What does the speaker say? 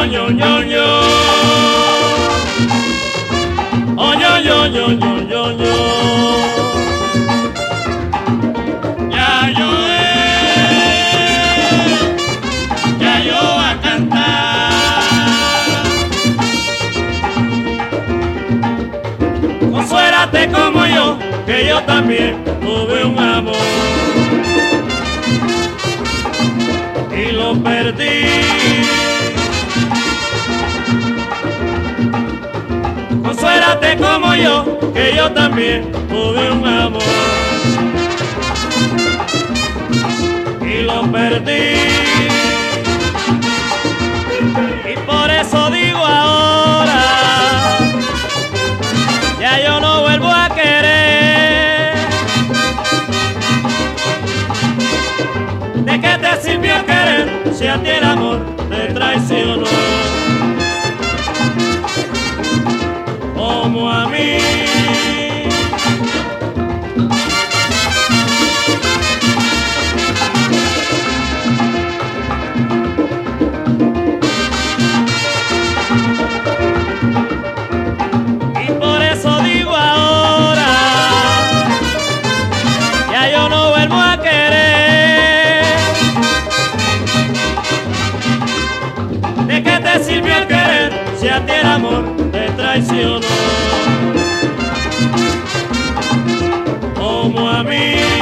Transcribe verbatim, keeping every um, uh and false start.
yo, yo, yo, yo. Oh, yo, yo, yo, yo, yo, yo. Ya yo, eh, ya yo a cantar. Consuélate como yo, que yo también tuve un amor y lo perdí. Consuélate como yo, que yo también tuve un amor y lo perdí. Y por eso digo ahora, ya yo no vuelvo a querer. ¿De qué te sirvió querer si a ti el amor te traicionó? Como a mí. Y por eso digo ahora, ya yo no vuelvo a querer. ¿De qué te sirvió el querer si a ti el amor te traicionó? Como a mí.